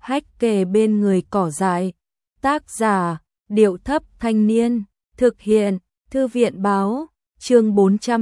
hách kề bên người cỏ dại. Tác giả, Điệu Thấp Thanh Niên. Thực hiện, Thư viện Báo. Chương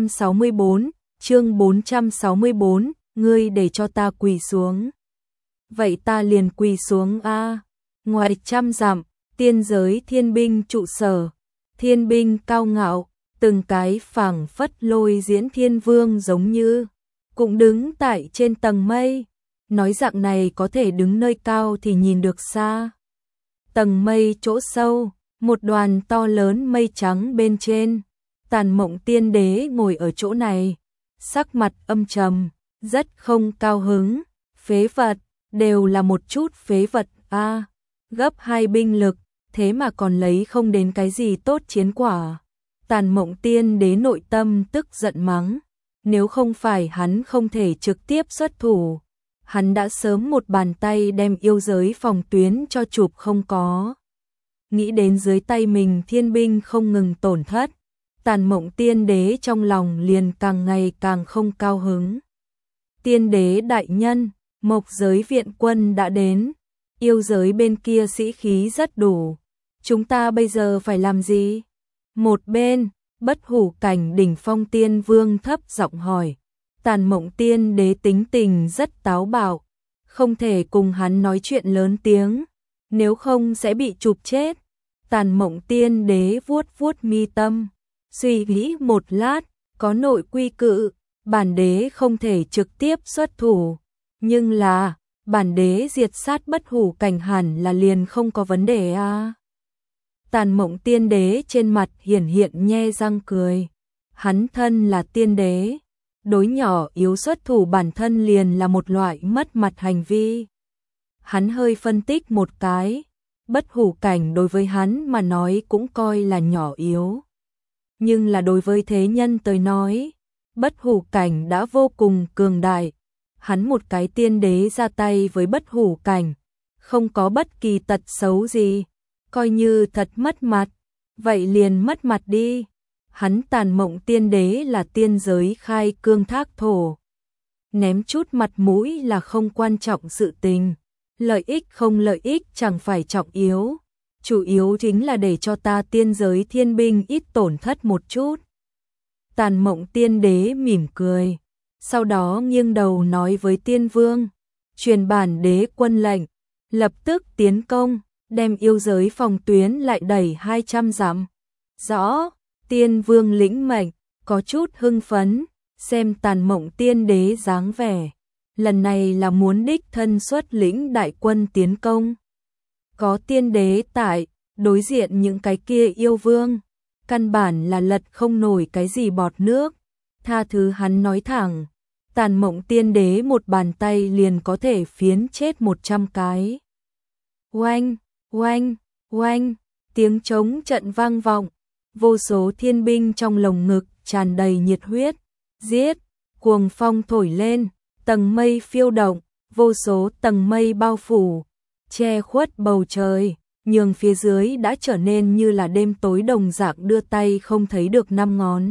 464, ngươi để cho ta quỳ xuống. Vậy ta liền quỳ xuống a. Ngoài 100 dặm, tiên giới thiên binh trụ sở. Thiên binh cao ngạo, từng cái phảng phất lôi diễn thiên vương giống như cũng đứng tại trên tầng mây. Nói dạng này có thể đứng nơi cao thì nhìn được xa. Tầng mây chỗ sâu, một đoàn to lớn mây trắng bên trên. Tàn Mộng Tiên Đế ngồi ở chỗ này, sắc mặt âm trầm, rất không cao hứng. Phế vật, đều là một chút phế vật a. Gấp 2 binh lực, thế mà còn lấy không đến cái gì tốt chiến quả. Tàn Mộng Tiên Đế nội tâm tức giận mắng, nếu không phải hắn không thể trực tiếp xuất thủ, hắn đã sớm một bàn tay đem yêu giới phòng tuyến cho chụp không có. Nghĩ đến dưới tay mình thiên binh không ngừng tổn thất, Tàn Mộng Tiên Đế trong lòng liền càng ngày càng không cao hứng. Tiên Đế đại nhân, Mộc giới viện quân đã đến, yêu giới bên kia sĩ khí rất đủ. Chúng ta bây giờ phải làm gì? Một bên, Bất Hủ Cảnh đỉnh phong tiên vương thấp giọng hỏi. Tàn Mộng Tiên Đế tính tình rất táo bạo, không thể cùng hắn nói chuyện lớn tiếng, nếu không sẽ bị chụp chết. Tàn Mộng Tiên Đế vuốt vuốt mi tâm, suy nghĩ một lát, có nội quy cự, bản đế không thể trực tiếp xuất thủ, nhưng là bản đế diệt sát Bất Hủ Cảnh hẳn là liền không có vấn đề a. Tàn Mộng Tiên Đế trên mặt hiển hiện nhe răng cười, hắn thân là tiên đế, đối nhỏ yếu xuất thủ bản thân liền là một loại mất mặt hành vi. Hắn hơi phân tích một cái, Bất Hủ Cảnh đối với hắn mà nói cũng coi là nhỏ yếu. Nhưng là đối với thế nhân tới nói, Bất Hủ Cảnh đã vô cùng cường đại. Hắn một cái tiên đế ra tay với Bất Hủ Cảnh, không có bất kỳ tật xấu gì, coi như thật mất mặt, vậy liền mất mặt đi. Hắn Tàn Mộng Tiên Đế là tiên giới khai cương thác thổ, ném chút mặt mũi là không quan trọng sự tình, lợi ích không lợi ích chẳng phải trọng yếu, chủ yếu chính là để cho ta tiên giới thiên binh ít tổn thất một chút. Tàn Mộng Tiên Đế mỉm cười, sau đó nghiêng đầu nói với tiên vương, truyền bản đế quân lệnh, lập tức tiến công, đem yêu giới phòng tuyến lại đẩy 200 dặm. Rõ. Tiên vương lĩnh mệnh, có chút hưng phấn, xem Tàn Mộng Tiên Đế dáng vẻ, lần này là muốn đích thân xuất lĩnh đại quân tiến công. Có tiên đế tại, đối diện những cái kia yêu vương, căn bản là lật không nổi cái gì bọt nước. Tha thứ hắn nói thẳng, Tàn Mộng Tiên Đế một bàn tay liền có thể phiến chết 100 cái. Oanh, oanh, oanh, tiếng trống trận vang vọng. Vô số thiên binh trong lồng ngực tràn đầy nhiệt huyết, giết, cuồng phong thổi lên, tầng mây phiêu động, vô số tầng mây bao phủ, che khuất bầu trời, nhường phía dưới đã trở nên như là đêm tối đồng dạng đưa tay không thấy được 5 ngón.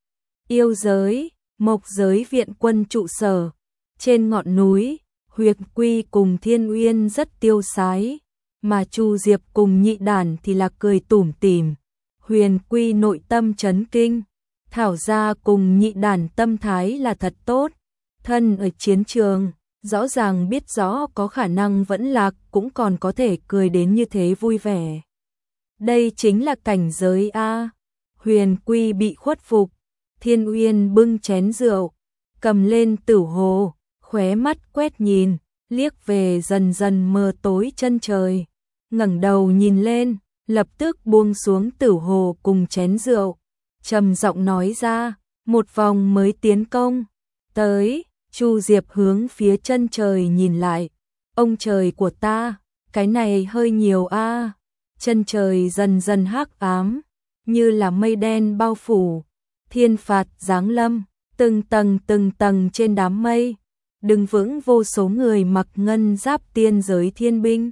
Yêu giới, Mộc giới viện quân trụ sở, trên ngọn núi, Huyệt Quy cùng Thiên Uyên rất tiêu sái, mà Chu Diệp cùng Nhị Đản thì là cười tủm tỉm. Huyền Quy nội tâm chấn kinh, Thảo Gia cùng Nhị Đản tâm thái là thật tốt, thân ở chiến trường, rõ ràng biết rõ có khả năng vẫn lạc cũng còn có thể cười đến như thế vui vẻ. Đây chính là cảnh giới a. Huyền Quy bị khuất phục, Thiên Uyên bưng chén rượu, cầm lên tử hồ, khóe mắt quét nhìn, liếc về dần dần mờ tối chân trời, ngẩng đầu nhìn lên, lập tức buông xuống tử hồ cùng chén rượu, trầm giọng nói ra, một vòng mới tiến công. Tới, Chu Diệp hướng phía chân trời nhìn lại, ông trời của ta, cái này hơi nhiều a. Chân trời dần dần hắc ám, như là mây đen bao phủ, thiên phạt giáng lâm, từng tầng trên đám mây, đứng vững vô số người mặc ngân giáp tiên giới thiên binh.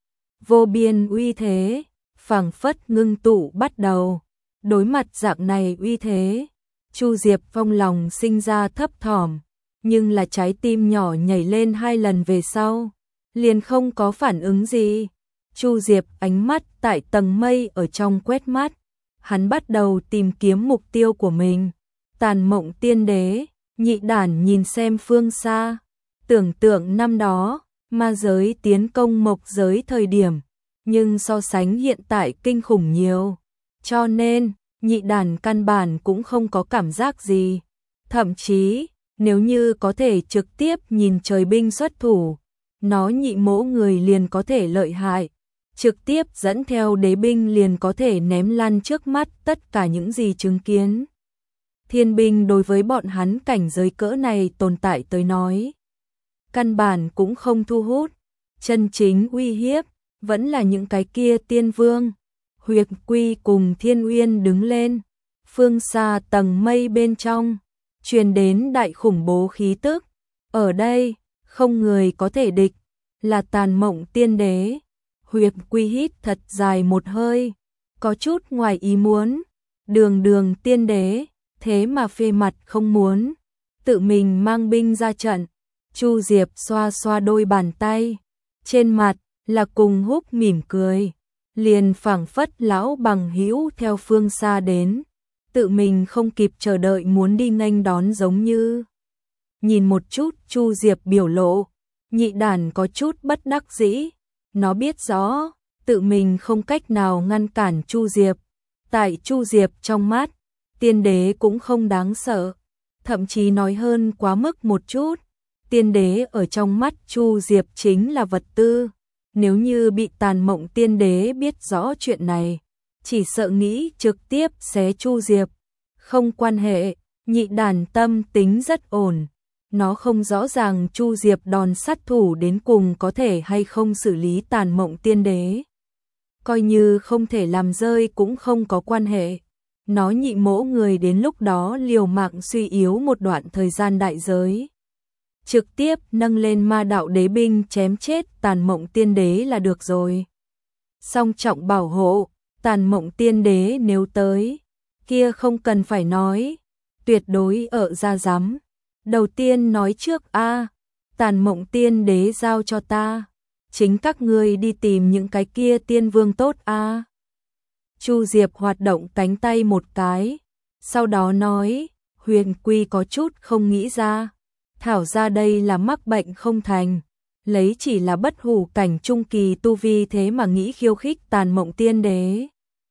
Vô biên uy thế, phảng phất ngưng tụ bắt đầu. Đối mặt dạng này uy thế, Chu Diệp trong lòng sinh ra thấp thỏm, nhưng là trái tim nhỏ nhảy lên 2 lần về sau, liền không có phản ứng gì. Chu Diệp ánh mắt tại tầng mây ở trong quét mắt, hắn bắt đầu tìm kiếm mục tiêu của mình. Tàn Mộng Tiên Đế. Nhị đản nhìn xem phương xa, tưởng tượng năm đó, ma giới tiến công mộc giới thời điểm, nhưng so sánh hiện tại kinh khủng nhiều. Cho nên, nhị đản căn bản cũng không có cảm giác gì. Thậm chí, nếu như có thể trực tiếp nhìn trời binh xuất thủ, nó nhị mỗ người liền có thể lợi hại. Trực tiếp dẫn theo đế binh liền có thể ném lăn trước mắt tất cả những gì chứng kiến. Thiên binh đối với bọn hắn cảnh giới cỡ này tồn tại tới nói, căn bản cũng không thu hút. Chân chính uy hiếp vẫn là những cái kia tiên vương. Huyệt Quy cùng Thiên Uyên đứng lên, phương xa tầng mây bên trong truyền đến đại khủng bố khí tức. Ở đây không người có thể địch, là Tàn Mộng Tiên Đế. Huyệt Quy hít thật dài một hơi, có chút ngoài ý muốn. Đường tiên đế, thế mà phê mặt không muốn tự mình mang binh ra trận. Chu Diệp xoa xoa đôi bàn tay, trên mặt là cùng húc mỉm cười, liền phảng phất lão bằng hữu theo phương xa đến, tự mình không kịp chờ đợi muốn đi nghênh đón giống như. Nhìn một chút Chu Diệp biểu lộ, nhị đản có chút bất đắc dĩ, nó biết rõ tự mình không cách nào ngăn cản Chu Diệp. Tại Chu Diệp trong mắt, tiên đế cũng không đáng sợ, thậm chí nói hơn quá mức một chút. Tiên đế ở trong mắt Chu Diệp chính là vật tư. Nếu như bị Tàn Mộng Tiên Đế biết rõ chuyện này, chỉ sợ nghĩ trực tiếp xé Chu Diệp. Không quan hệ, nhị đản tâm tính rất ổn. Nó không rõ ràng Chu Diệp đòn sát thủ đến cùng có thể hay không xử lý Tàn Mộng Tiên Đế. Coi như không thể làm rơi cũng không có quan hệ. Nó nhị mỗ người đến lúc đó liều mạng suy yếu một đoạn thời gian đại giới, trực tiếp nâng lên ma đạo đế binh chém chết Tàn Mộng Tiên Đế là được rồi. Song trọng bảo hộ, Tàn Mộng Tiên Đế nếu tới, kia không cần phải nói, tuyệt đối ở ra dám. Đầu tiên nói trước a, Tàn Mộng Tiên Đế giao cho ta, chính các ngươi đi tìm những cái kia tiên vương tốt a. Chu Diệp hoạt động cánh tay một cái, sau đó nói, Huyền Quy có chút không nghĩ ra, thảo ra đây là mắc bệnh không thành, lấy chỉ là bất hủ cảnh trung kỳ tu vi thế mà nghĩ khiêu khích Tàn Mộng Tiên Đế.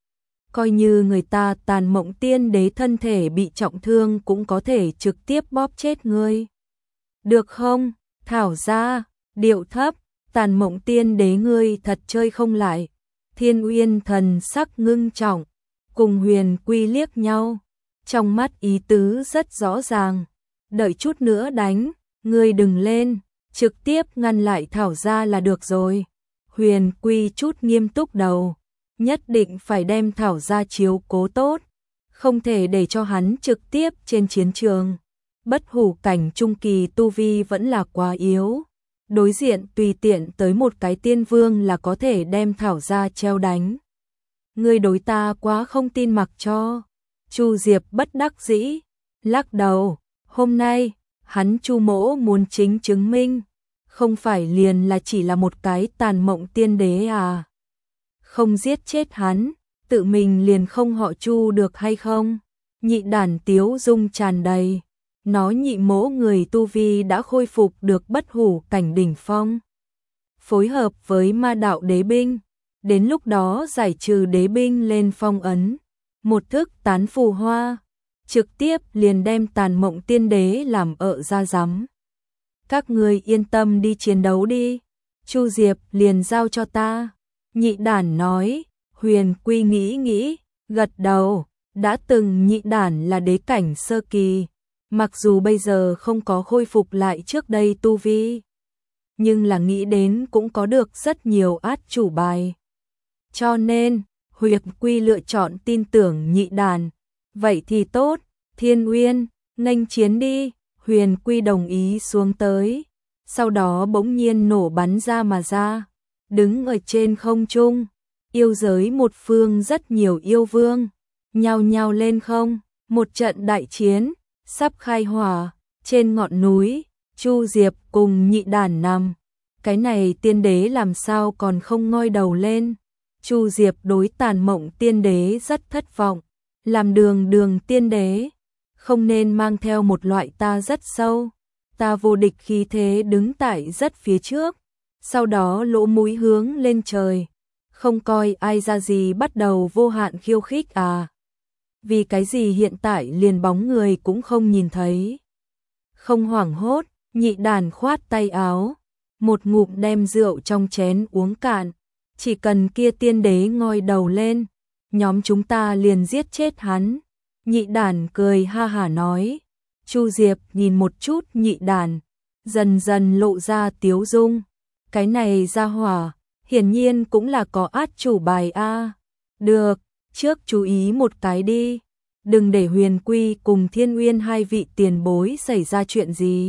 Coi như người ta Tàn Mộng Tiên Đế thân thể bị trọng thương cũng có thể trực tiếp bóp chết ngươi. Được không? Thảo ra, điệu thấp, Tàn Mộng Tiên Đế ngươi thật chơi không lại. Thiên Uyên thần sắc ngưng trọng, cùng Huyền Quy liếc nhau, trong mắt ý tứ rất rõ ràng. Đợi chút nữa đánh, ngươi đừng lên, trực tiếp ngăn lại Thảo ra là được rồi. Huyền Quy chút nghiêm túc đầu, nhất định phải đem Thảo ra chiếu cố tốt, không thể để cho hắn trực tiếp trên chiến trường. Bất hủ cảnh trung kỳ tu vi vẫn là quá yếu, đối diện tùy tiện tới một cái tiên vương là có thể đem Thảo ra treo đánh. Ngươi đối ta quá không tin mặc cho. Chu Diệp bất đắc dĩ, lắc đầu. Hôm nay, hắn Chu mỗ muốn chính chứng minh, không phải liền là chỉ là một cái Tàn Mộng Tiên Đế à. Không giết chết hắn, tự mình liền không họ Chu được hay không? Nhị đản tiếu dung tràn đầy, nó nhị mỗ người tu vi đã khôi phục được bất hủ cảnh đỉnh phong. Phối hợp với ma đạo đế binh, đến lúc đó giải trừ đế binh lên phong ấn, một thức tán phù hoa, trực tiếp liền đem Tàn Mộng Tiên Đế làm ợ ra rắm. Các ngươi yên tâm đi chiến đấu đi, Chu Diệp liền giao cho ta. Nhị đản nói. Huyền Quy nghĩ, gật đầu. Đã từng nhị đản là đế cảnh sơ kỳ, mặc dù bây giờ không có khôi phục lại trước đây tu vi, nhưng là nghĩ đến cũng có được rất nhiều át chủ bài. Cho nên, Huyền Quy lựa chọn tin tưởng nhị đản. Vậy thì tốt, Thiên Uyên, nghênh chiến đi. Huyền Quy đồng ý xuống tới, sau đó bỗng nhiên nổ bắn ra mà ra, đứng ở trên không trung. Yêu giới một phương rất nhiều yêu vương, nhao nhao lên không, một trận đại chiến, sắp khai hỏa. Trên ngọn núi, Chu Diệp cùng nhị đản nằm, cái này tiên đế làm sao còn không ngoi đầu lên. Chu Diệp đối Tàn Mộng tiên đế rất thất vọng, làm đường tiên đế, không nên mang theo một loại ta rất sâu, ta vô địch khí thế đứng tại rất phía trước, sau đó lỗ mũi hướng lên trời, không coi ai ra gì bắt đầu vô hạn khiêu khích à. Vì cái gì hiện tại liền bóng người cũng không nhìn thấy. Không hoảng hốt, Nhị Đàn khoát tay áo, một ngụm đem rượu trong chén uống cạn, chỉ cần kia tiên đế ngoi đầu lên, nhóm chúng ta liền giết chết hắn. Nhị Đàn cười ha hả nói. Chu Diệp nhìn một chút Nhị Đàn, dần dần lộ ra tiếu dung. Cái này ra hỏa, hiển nhiên cũng là có át chủ bài a. Được, trước chú ý một cái đi, đừng để Huyền Quy cùng Thiên Uyên hai vị tiền bối xảy ra chuyện gì.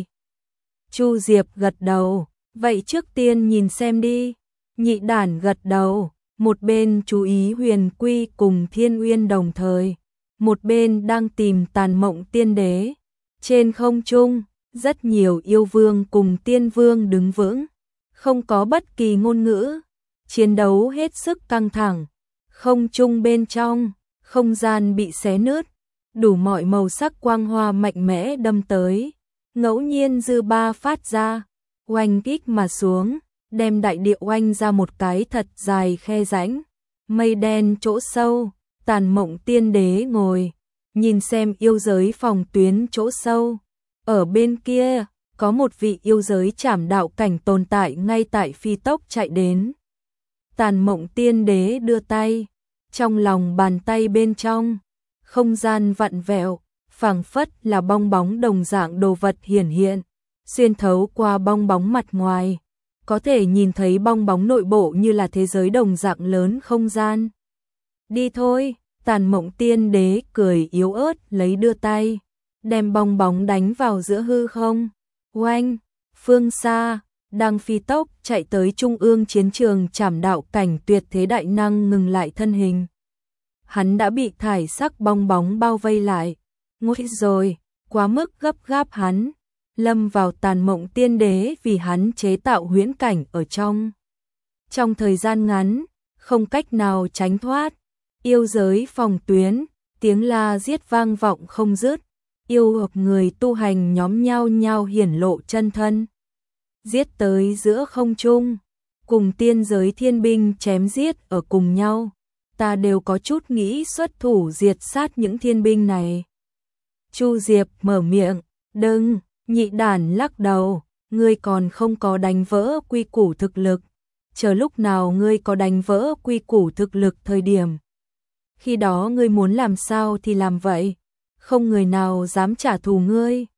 Chu Diệp gật đầu, vậy trước tiên nhìn xem đi. Nhị Đàn gật đầu, một bên chú ý Huyền Quy cùng Thiên Uyên đồng thời, một bên đang tìm Tàn Mộng tiên đế. Trên không trung, rất nhiều yêu vương cùng tiên vương đứng vững, không có bất kỳ ngôn ngữ, chiến đấu hết sức căng thẳng. Không trung bên trong, không gian bị xé nứt, đủ mọi màu sắc quang hoa mạnh mẽ đâm tới, ngẫu nhiên dư ba phát ra, oanh kích mà xuống, đem đại địa oanh ra một cái thật dài khe rãnh. Mây đen chỗ sâu, Tàn Mộng tiên đế ngồi, nhìn xem yêu giới phòng tuyến chỗ sâu. Ở bên kia, có một vị yêu giới trảm đạo cảnh tồn tại ngay tại phi tốc chạy đến. Tàn Mộng tiên đế đưa tay, trong lòng bàn tay bên trong, không gian vặn vẹo, phảng phất là bong bóng đồng dạng đồ vật hiển hiện, xuyên thấu qua bong bóng mặt ngoài, có thể nhìn thấy bong bóng nội bộ như là thế giới đồng dạng lớn không gian. Đi thôi, Tàn Mộng tiên đế cười yếu ớt lấy đưa tay, đem bong bóng đánh vào giữa hư không. Oanh, phương xa, đang phi tốc chạy tới trung ương chiến trường trảm đạo cảnh tuyệt thế đại năng ngừng lại thân hình. Hắn đã bị thải sắc bong bóng bao vây lại. Nguy rồi, quá mức gấp gáp hắn, lâm vào Tàn Mộng tiên đế vì hắn chế tạo huyễn cảnh ở trong. Trong thời gian ngắn, không cách nào tránh thoát, yêu giới phòng tuyến, tiếng la giết vang vọng không dứt, yêu hợp người tu hành nhóm nhau nhau hiển lộ chân thân. Giết tới giữa không trung, cùng tiên giới thiên binh chém giết ở cùng nhau, ta đều có chút nghĩ xuất thủ diệt sát những thiên binh này. Chu Diệp mở miệng, đừng, Nhị Đàn lắc đầu, ngươi còn không có đánh vỡ quy củ thực lực, chờ lúc nào ngươi có đánh vỡ quy củ thực lực thời điểm. Khi đó ngươi muốn làm sao thì làm vậy, không người nào dám trả thù ngươi.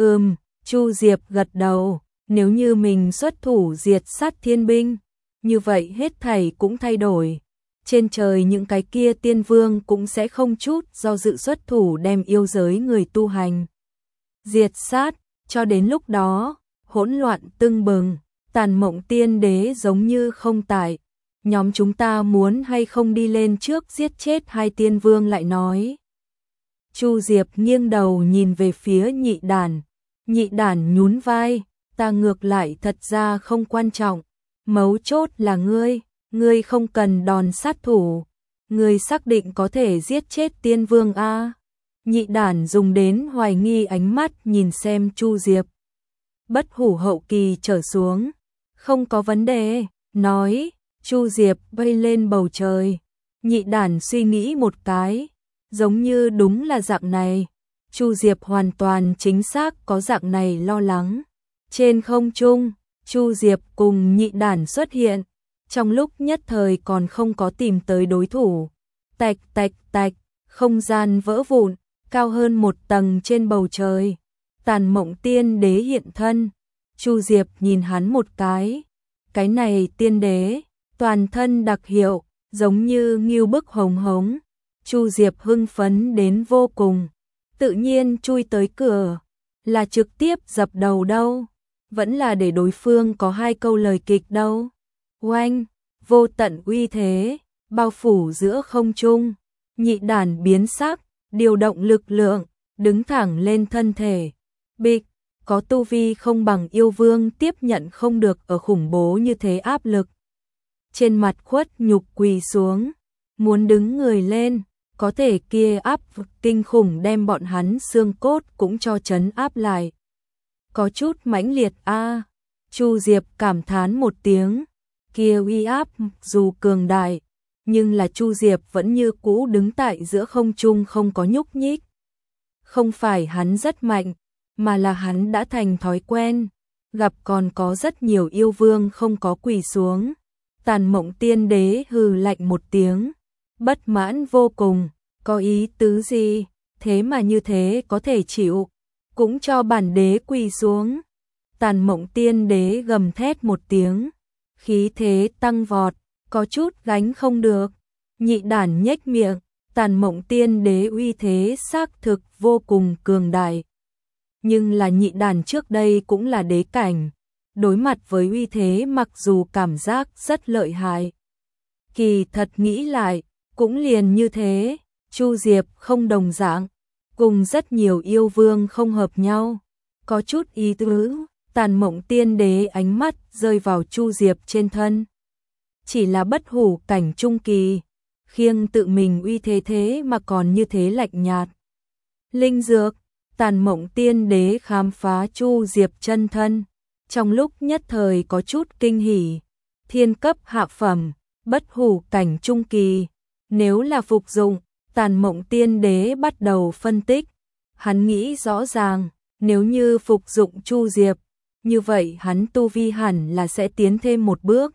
Chu Diệp gật đầu, nếu như mình xuất thủ diệt sát thiên binh, như vậy hết thảy cũng thay đổi. Trên trời những cái kia tiên vương cũng sẽ không chút do dự xuất thủ đem yêu giới người tu hành diệt sát, cho đến lúc đó, hỗn loạn tưng bừng, Tàn Mộng tiên đế giống như không tại. Nhóm chúng ta muốn hay không đi lên trước giết chết hai tiên vương lại nói. Chu Diệp nghiêng đầu nhìn về phía Nhị Đàn. Nhị Đàn nhún vai, ta ngược lại thật ra không quan trọng, mấu chốt là ngươi không cần đòn sát thủ, ngươi xác định có thể giết chết tiên vương a? Nhị Đàn dùng đến hoài nghi ánh mắt nhìn xem Chu Diệp. Bất hủ hậu kỳ trở xuống, không có vấn đề, nói. Chu Diệp bay lên bầu trời. Nhị Đàn suy nghĩ một cái, giống như đúng là dạng này. Chu Diệp hoàn toàn chính xác có dạng này lo lắng. Trên không trung, Chu Diệp cùng Nhị Đàn xuất hiện, trong lúc nhất thời còn không có tìm tới đối thủ. Tạch tạch tạch, không gian vỡ vụn, cao hơn một tầng trên bầu trời. Tàn Mộng tiên đế hiện thân. Chu Diệp nhìn hắn một cái này tiên đế, toàn thân đặc hiệu, giống như ngưu bức hồng hống. Chu Diệp hưng phấn đến vô cùng, tự nhiên chui tới cửa, là trực tiếp dập đầu đâu, vẫn là để đối phương có hai câu lời kịch đâu. Oanh, vô tận uy thế, bao phủ giữa không trung. Nhị Đàn biến sắc, điều động lực lượng, đứng thẳng lên thân thể. Bịch, có tu vi không bằng yêu vương tiếp nhận không được ở khủng bố như thế áp lực. Trên mặt khuất nhục quỳ xuống, muốn đứng người lên, có thể kia áp lực kinh khủng đem bọn hắn xương cốt cũng cho trấn áp lại. Có chút mãnh liệt a. Chu Diệp cảm thán một tiếng, kia uy áp dù cường đại, nhưng là Chu Diệp vẫn như cũ đứng tại giữa không trung không có nhúc nhích. Không phải hắn rất mạnh, mà là hắn đã thành thói quen, gặp còn có rất nhiều yêu vương không có quỳ xuống. Tàn Mộng Tiên Đế hừ lạnh một tiếng, bất mãn vô cùng, có ý tứ gì, thế mà như thế có thể chịu, cũng cho bản đế quỳ xuống. Tàn Mộng Tiên Đế gầm thét một tiếng, khí thế tăng vọt, có chút gánh không được. Nhị đản nhếch miệng, Tàn Mộng Tiên Đế uy thế xác thực vô cùng cường đại. Nhưng là nhị đản trước đây cũng là đế cảnh, đối mặt với uy thế mặc dù cảm giác rất lợi hại. Kỳ thật nghĩ lại, cũng liền như thế, Chu Diệp không đồng dạng, cùng rất nhiều yêu vương không hợp nhau, có chút ý tứ. Tàn Mộng Tiên Đế ánh mắt rơi vào Chu Diệp trên thân. Chỉ là bất hủ cảnh trung kỳ, khiêng tự mình uy thế thế mà còn như thế lạnh nhạt. Linh dược, Tàn Mộng Tiên Đế khám phá Chu Diệp chân thân, trong lúc nhất thời có chút kinh hỉ. Thiên cấp hạ phẩm, bất hủ cảnh trung kỳ, nếu là phục dụng, Tàn Mộng Tiên Đế bắt đầu phân tích. Hắn nghĩ rõ ràng, nếu như phục dụng Chu Diệp, như vậy hắn tu vi hẳn là sẽ tiến thêm một bước.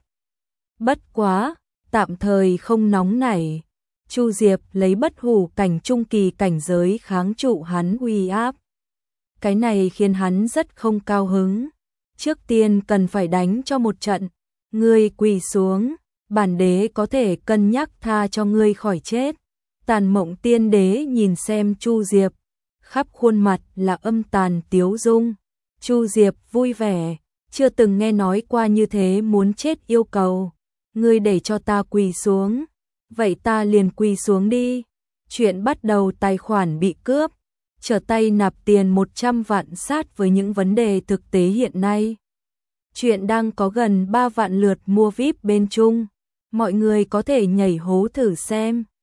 Bất quá, tạm thời không nóng nảy. Chu Diệp lấy bất hủ cảnh trung kỳ cảnh giới kháng trụ hắn uy áp. Cái này khiến hắn rất không cao hứng. Trước tiên cần phải đánh cho một trận. Ngươi quỳ xuống, bản đế có thể cân nhắc tha cho ngươi khỏi chết. Tàn Mộng Tiên Đế nhìn xem Chu Diệp, khắp khuôn mặt là âm tàn tiếu dung. Chu Diệp vui vẻ, chưa từng nghe nói qua như thế muốn chết yêu cầu. Ngươi để cho ta quỳ xuống, vậy ta liền quỳ xuống đi. Chuyện bắt đầu tài khoản bị cướp, trở tay nạp tiền 100 vạn sát với những vấn đề thực tế hiện nay. Chuyện đang có gần 3 vạn lượt mua VIP bên Trung, mọi người có thể nhảy hố thử xem.